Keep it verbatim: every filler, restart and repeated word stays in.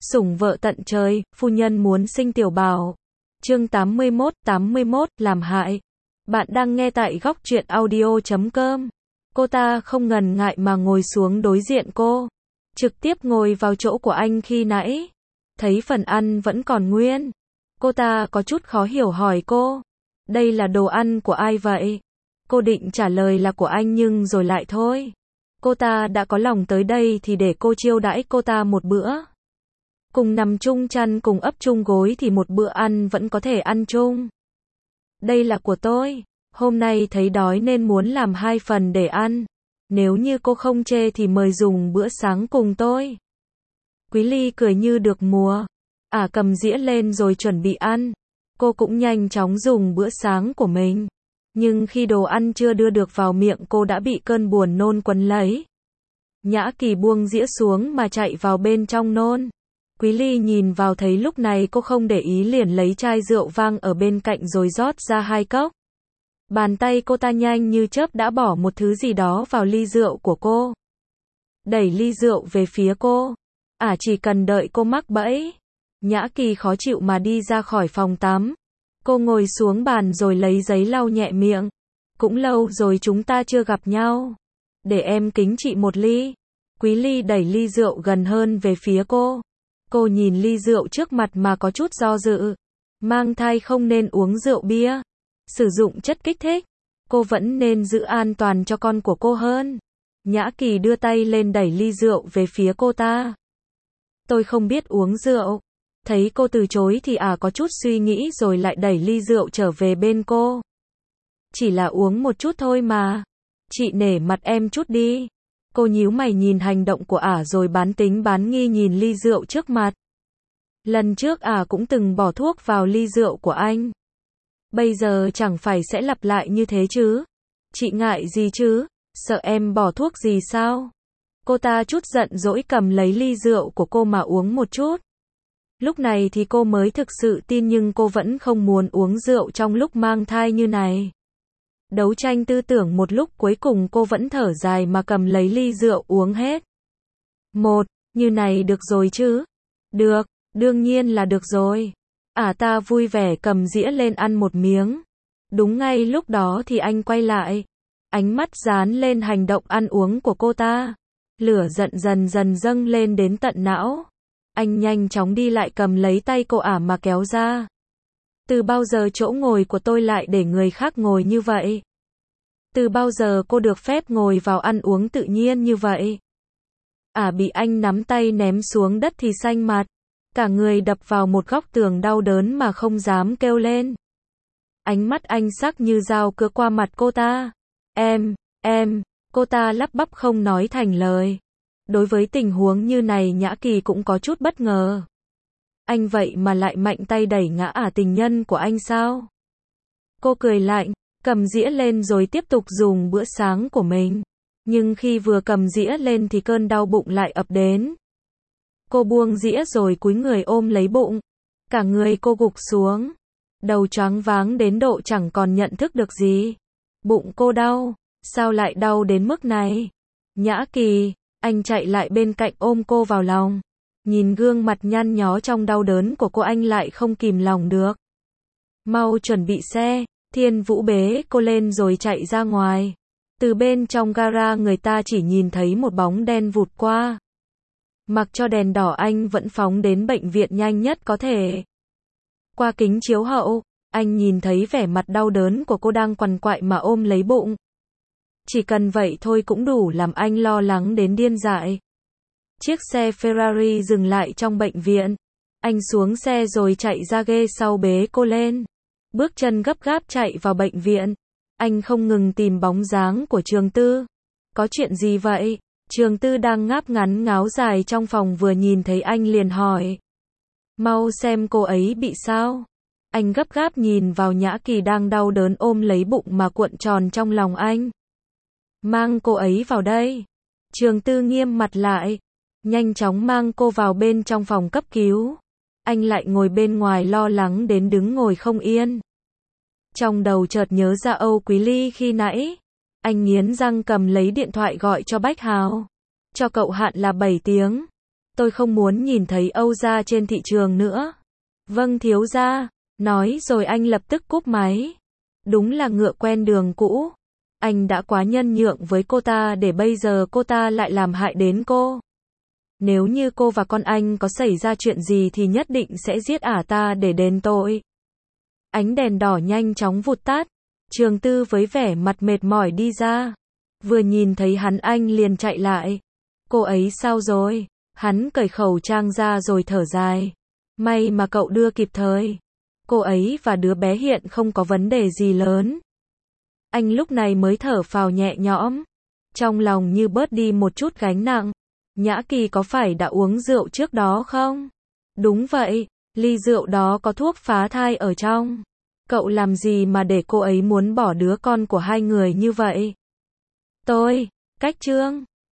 Sủng vợ tận trời, phu nhân muốn sinh tiểu bảo. Chương tám mươi mốt, tám mươi mốt, làm hại. Bạn đang nghe tại góc truyện audio chấm com. Cô ta không ngần ngại mà ngồi xuống đối diện cô. Trực tiếp ngồi vào chỗ của anh khi nãy. Thấy phần ăn vẫn còn nguyên. Cô ta có chút khó hiểu hỏi cô. Đây là đồ ăn của ai vậy? Cô định trả lời là của anh nhưng rồi lại thôi. Cô ta đã có lòng tới đây thì để cô chiêu đãi cô ta một bữa. Cùng nằm chung chăn cùng ấp chung gối thì một bữa ăn vẫn có thể ăn chung. Đây là của tôi. Hôm nay thấy đói nên muốn làm hai phần để ăn. Nếu như cô không chê thì mời dùng bữa sáng cùng tôi. Quý Ly cười như được mùa. Ả cầm dĩa lên rồi chuẩn bị ăn. Cô cũng nhanh chóng dùng bữa sáng của mình. Nhưng khi đồ ăn chưa đưa được vào miệng cô đã bị cơn buồn nôn quấn lấy. Nhã Kỳ buông dĩa xuống mà chạy vào bên trong nôn. Quý Ly nhìn vào thấy lúc này cô không để ý liền lấy chai rượu vang ở bên cạnh rồi rót ra hai cốc. Bàn tay cô ta nhanh như chớp đã bỏ một thứ gì đó vào ly rượu của cô. Đẩy ly rượu về phía cô. Ả chỉ cần đợi cô mắc bẫy. Nhã Kỳ khó chịu mà đi ra khỏi phòng tắm. Cô ngồi xuống bàn rồi lấy giấy lau nhẹ miệng. Cũng lâu rồi chúng ta chưa gặp nhau. Để em kính chị một ly. Quý Ly đẩy ly rượu gần hơn về phía cô. Cô nhìn ly rượu trước mặt mà có chút do dự. Mang thai không nên uống rượu bia. Sử dụng chất kích thích. Cô vẫn nên giữ an toàn cho con của cô hơn. Nhã Kỳ đưa tay lên đẩy ly rượu về phía cô ta. Tôi không biết uống rượu. Thấy cô từ chối thì Ả có chút suy nghĩ rồi lại đẩy ly rượu trở về bên cô. Chỉ là uống một chút thôi mà. Chị nể mặt em chút đi. Cô nhíu mày nhìn hành động của Ả rồi bán tính bán nghi nhìn ly rượu trước mặt. Lần trước Ả cũng từng bỏ thuốc vào ly rượu của anh. Bây giờ chẳng phải sẽ lặp lại như thế chứ? Chị ngại gì chứ? Sợ em bỏ thuốc gì sao? Cô ta chút giận dỗi cầm lấy ly rượu của cô mà uống một chút. Lúc này thì cô mới thực sự tin nhưng cô vẫn không muốn uống rượu trong lúc mang thai như này. Đấu tranh tư tưởng một lúc cuối cùng cô vẫn thở dài mà cầm lấy ly rượu uống hết. Một, như này được rồi chứ? Được, đương nhiên là được rồi. Ả ta vui vẻ cầm dĩa lên ăn một miếng. Đúng ngay lúc đó thì anh quay lại. Ánh mắt dán lên hành động ăn uống của cô ta. Lửa giận dần dần dâng lên đến tận não. Anh nhanh chóng đi lại cầm lấy tay cô Ả mà kéo ra. Từ bao giờ chỗ ngồi của tôi lại để người khác ngồi như vậy? Từ bao giờ cô được phép ngồi vào ăn uống tự nhiên như vậy? Ả bị anh nắm tay ném xuống đất thì xanh mặt. Cả người đập vào một góc tường đau đớn mà không dám kêu lên. Ánh mắt anh sắc như dao cứa qua mặt cô ta. Em, em, cô ta lắp bắp không nói thành lời. Đối với tình huống như này Nhã Kỳ cũng có chút bất ngờ. Anh vậy mà lại mạnh tay đẩy ngã Ả tình nhân của anh sao? Cô cười lạnh, cầm dĩa lên rồi tiếp tục dùng bữa sáng của mình. Nhưng khi vừa cầm dĩa lên thì cơn đau bụng lại ập đến. Cô buông dĩa rồi cúi người ôm lấy bụng. Cả người cô gục xuống. Đầu choáng váng đến độ chẳng còn nhận thức được gì. Bụng cô đau. Sao lại đau đến mức này? Nhã Kỳ, anh chạy lại bên cạnh ôm cô vào lòng. Nhìn gương mặt nhăn nhó trong đau đớn của cô anh lại không kìm lòng được. Mau chuẩn bị xe. Thiên Vũ bế cô lên rồi chạy ra ngoài. Từ bên trong gara người ta chỉ nhìn thấy một bóng đen vụt qua. Mặc cho đèn đỏ anh vẫn phóng đến bệnh viện nhanh nhất có thể. Qua kính chiếu hậu, anh nhìn thấy vẻ mặt đau đớn của cô đang quằn quại mà ôm lấy bụng. Chỉ cần vậy thôi cũng đủ làm anh lo lắng đến điên dại. Chiếc xe Ferrari dừng lại trong bệnh viện. Anh xuống xe rồi chạy ra ghế sau bế cô lên. Bước chân gấp gáp chạy vào bệnh viện. Anh không ngừng tìm bóng dáng của Trường Tư. Có chuyện gì vậy? Trường Tư đang ngáp ngắn ngáo dài trong phòng vừa nhìn thấy anh liền hỏi. Mau xem cô ấy bị sao? Anh gấp gáp nhìn vào Nhã Kỳ đang đau đớn ôm lấy bụng mà cuộn tròn trong lòng anh. Mang cô ấy vào đây. Trường Tư nghiêm mặt lại. Nhanh chóng mang cô vào bên trong phòng cấp cứu. Anh lại ngồi bên ngoài lo lắng đến đứng ngồi không yên. Trong đầu chợt nhớ ra Âu Quý Ly khi nãy. Anh nghiến răng cầm lấy điện thoại gọi cho Bách Hào. Cho cậu hạn là bảy tiếng. Tôi không muốn nhìn thấy Âu gia trên thị trường nữa. Vâng thiếu gia, nói rồi anh lập tức cúp máy. Đúng là ngựa quen đường cũ. Anh đã quá nhân nhượng với cô ta để bây giờ cô ta lại làm hại đến cô. Nếu như cô và con anh có xảy ra chuyện gì thì nhất định sẽ giết ả ta để đền tội. Ánh đèn đỏ nhanh chóng vụt tắt. Trường Tư với vẻ mặt mệt mỏi đi ra. Vừa nhìn thấy hắn anh liền chạy lại. Cô ấy sao rồi? Hắn cởi khẩu trang ra rồi thở dài. May mà cậu đưa kịp thời. Cô ấy và đứa bé hiện không có vấn đề gì lớn. Anh lúc này mới thở phào nhẹ nhõm. Trong lòng như bớt đi một chút gánh nặng. Nhã Kỳ có phải đã uống rượu trước đó không? Đúng vậy, ly rượu đó có thuốc phá thai ở trong. Cậu làm gì mà để cô ấy muốn bỏ đứa con của hai người như vậy? Tôi, Cách Trương.